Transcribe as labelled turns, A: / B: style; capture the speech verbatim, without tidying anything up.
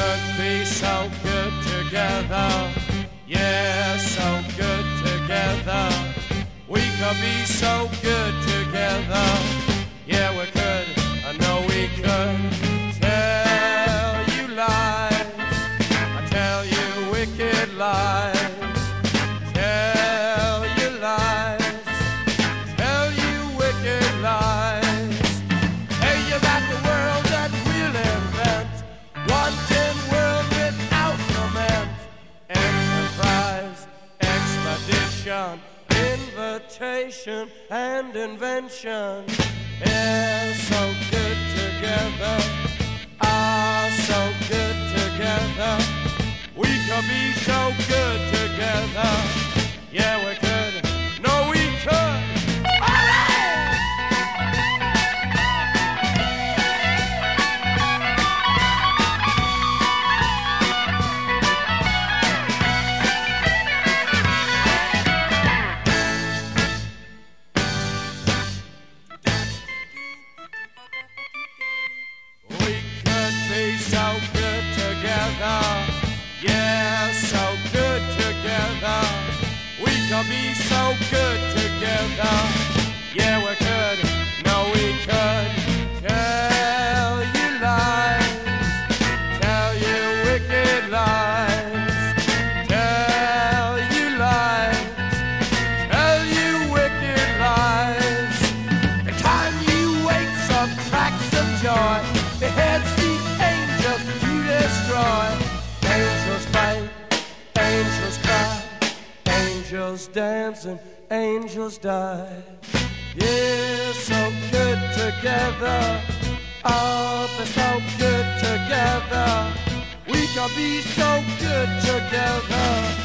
A: could be so good together. Yeah, so good together. We could be so good together. Yeah, we could. I know we could. Tell you lies. I tell you wicked lies. Tell you lies. Tell you wicked lies. Tell you about the world that we'll invent. Wanting world without lament. Enterprise, expedition, invitation and invention. Yeah, so good together. Ah, so good together. We could be so good together. Yeah, we could. No, we could. So good together, yeah, so good together. We could be so good together, yeah, we could, no, we could. Tell you lies, tell you wicked lies, tell you lies, tell you wicked lies. The time you wake some tracks of joy, the heads to destroy. Angels fight, angels cry, angels dance and angels die. Yeah, so good together. Oh, they're so good together. We could be so good together.